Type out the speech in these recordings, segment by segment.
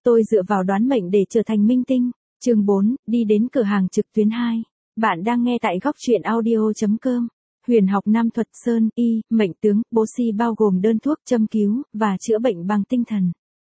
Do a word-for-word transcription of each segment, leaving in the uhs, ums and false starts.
Tôi dựa vào đoán mệnh để trở thành minh tinh. Chương bốn, đi đến cửa hàng trực tuyến hai. Bạn đang nghe tại góc truyện audio chấm com. Huyền học nam thuật sơn, y, mệnh tướng, bố si bao gồm đơn thuốc, châm cứu, và chữa bệnh bằng tinh thần.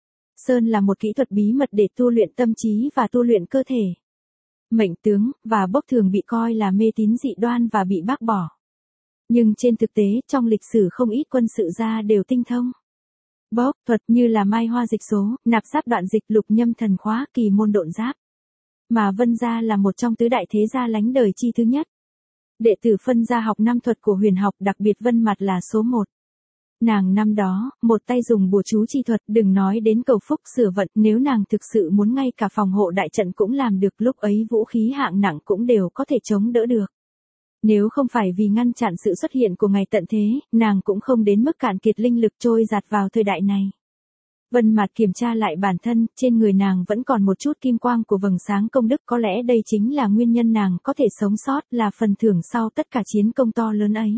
Sơn là một kỹ thuật bí mật để tu luyện tâm trí và tu luyện cơ thể. Mệnh tướng, và bốc thường bị coi là mê tín dị đoan và bị bác bỏ. Nhưng trên thực tế, trong lịch sử không ít quân sự gia đều tinh thông. Bốc thuật như là mai hoa dịch số, nạp giáp đoạn dịch, lục nhâm thần khóa, kỳ môn độn giáp. Mà Vân gia là một trong tứ đại thế gia lánh đời chi thứ nhất. Đệ tử phân gia học nam thuật của huyền học, đặc biệt Vân Mặt là số một. Nàng năm đó, một tay dùng bùa chú chi thuật, đừng nói đến cầu phúc sửa vận, nếu nàng thực sự muốn ngay cả phòng hộ đại trận cũng làm được, lúc ấy vũ khí hạng nặng cũng đều có thể chống đỡ được. Nếu không phải vì ngăn chặn sự xuất hiện của ngày tận thế, nàng cũng không đến mức cạn kiệt linh lực trôi giạt vào thời đại này. Vân Mạt kiểm tra lại bản thân, trên người nàng vẫn còn một chút kim quang của vầng sáng công đức, có lẽ đây chính là nguyên nhân nàng có thể sống sót, là phần thưởng sau tất cả chiến công to lớn ấy.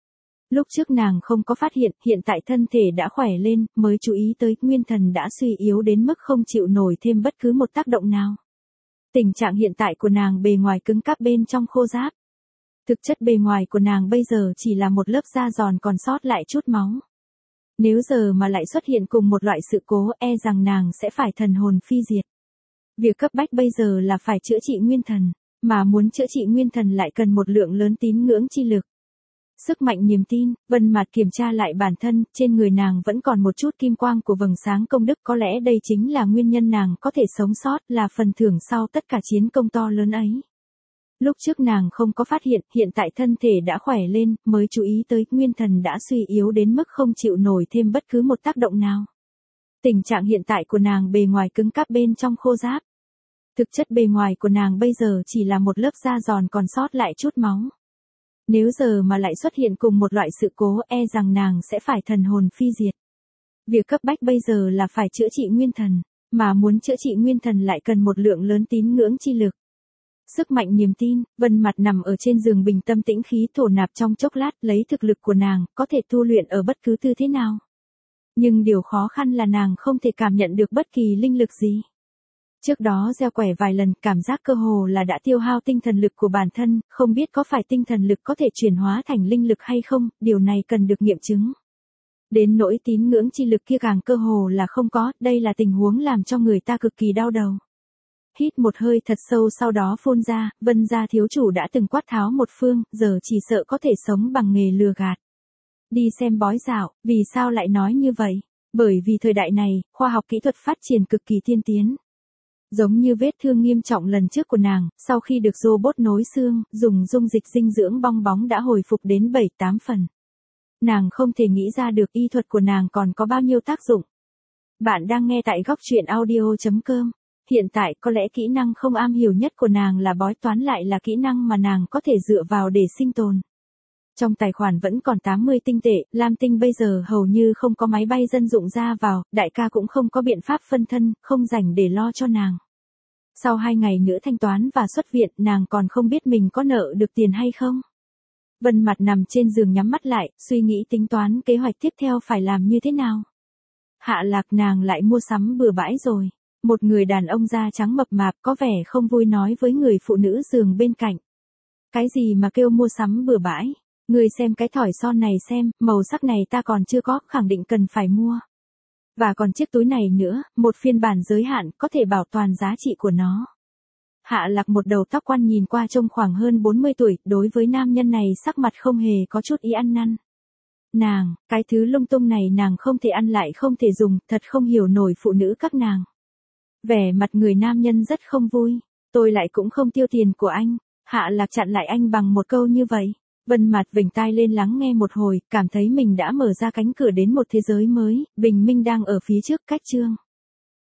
Lúc trước nàng không có phát hiện, hiện tại thân thể đã khỏe lên, mới chú ý tới nguyên thần đã suy yếu đến mức không chịu nổi thêm bất cứ một tác động nào. Tình trạng hiện tại của nàng bề ngoài cứng cáp, bên trong khô ráp. Thực chất bề ngoài của nàng bây giờ chỉ là một lớp da giòn còn sót lại chút máu. Nếu giờ mà lại xuất hiện cùng một loại sự cố, e rằng nàng sẽ phải thần hồn phi diệt. Việc cấp bách bây giờ là phải chữa trị nguyên thần, mà muốn chữa trị nguyên thần lại cần một lượng lớn tín ngưỡng chi lực. Sức mạnh niềm tin, Vân Mạt kiểm tra lại bản thân, trên người nàng vẫn còn một chút kim quang của vầng sáng công đức, có lẽ đây chính là nguyên nhân nàng có thể sống sót, là phần thưởng sau tất cả chiến công to lớn ấy. Lúc trước nàng không có phát hiện, hiện tại thân thể đã khỏe lên, mới chú ý tới nguyên thần đã suy yếu đến mức không chịu nổi thêm bất cứ một tác động nào. Tình trạng hiện tại của nàng bề ngoài cứng cáp, bên trong khô ráp. Thực chất bề ngoài của nàng bây giờ chỉ là một lớp da giòn còn sót lại chút máu. Nếu giờ mà lại xuất hiện cùng một loại sự cố, e rằng nàng sẽ phải thần hồn phi diệt. Việc cấp bách bây giờ là phải chữa trị nguyên thần, mà muốn chữa trị nguyên thần lại cần một lượng lớn tín ngưỡng chi lực. Sức mạnh niềm tin, Vân Mạt nằm ở trên giường bình tâm tĩnh khí thổ nạp trong chốc lát, lấy thực lực của nàng, có thể tu luyện ở bất cứ tư thế nào. Nhưng điều khó khăn là nàng không thể cảm nhận được bất kỳ linh lực gì. Trước đó gieo quẻ vài lần, cảm giác cơ hồ là đã tiêu hao tinh thần lực của bản thân, không biết có phải tinh thần lực có thể chuyển hóa thành linh lực hay không, điều này cần được nghiệm chứng. Đến nỗi tín ngưỡng chi lực kia càng cơ hồ là không có, đây là tình huống làm cho người ta cực kỳ đau đầu. Hít một hơi thật sâu sau đó phun ra, Vân gia thiếu chủ đã từng quát tháo một phương, giờ chỉ sợ có thể sống bằng nghề lừa gạt. Đi xem bói dạo, vì sao lại nói như vậy? Bởi vì thời đại này, khoa học kỹ thuật phát triển cực kỳ tiên tiến. Giống như vết thương nghiêm trọng lần trước của nàng, sau khi được robot nối xương, dùng dung dịch dinh dưỡng bong bóng đã hồi phục đến bảy tám phần. Nàng không thể nghĩ ra được y thuật của nàng còn có bao nhiêu tác dụng. Bạn đang nghe tại góc truyện audio chấm com. Hiện tại có lẽ kỹ năng không am hiểu nhất của nàng là bói toán, lại là kỹ năng mà nàng có thể dựa vào để sinh tồn. Trong tài khoản vẫn còn tám mươi tinh tệ, Lam Tinh bây giờ hầu như không có máy bay dân dụng ra vào, đại ca cũng không có biện pháp phân thân, không rảnh để lo cho nàng. Sau hai ngày nữa thanh toán và xuất viện, nàng còn không biết mình có nợ được tiền hay không. Vân Mạt nằm trên giường nhắm mắt lại, suy nghĩ tính toán kế hoạch tiếp theo phải làm như thế nào. Hạ Lạc nàng lại mua sắm bừa bãi rồi. Một người đàn ông da trắng mập mạp có vẻ không vui nói với người phụ nữ giường bên cạnh. Cái gì mà kêu mua sắm bừa bãi? Người xem cái thỏi son này xem, màu sắc này ta còn chưa có, khẳng định cần phải mua. Và còn chiếc túi này nữa, một phiên bản giới hạn, có thể bảo toàn giá trị của nó. Hạ Lạc một đầu tóc quăn nhìn qua trông khoảng hơn bốn mươi tuổi, đối với nam nhân này sắc mặt không hề có chút ý ăn năn. Nàng, cái thứ lung tung này nàng không thể ăn lại không thể dùng, thật không hiểu nổi phụ nữ các nàng. Vẻ mặt người nam nhân rất không vui. Tôi lại cũng không tiêu tiền của anh. Hạ Lạc chặn lại anh bằng một câu như vậy. Vân Mạt vểnh tai lên lắng nghe một hồi, cảm thấy mình đã mở ra cánh cửa đến một thế giới mới, bình minh đang ở phía trước, cách chương.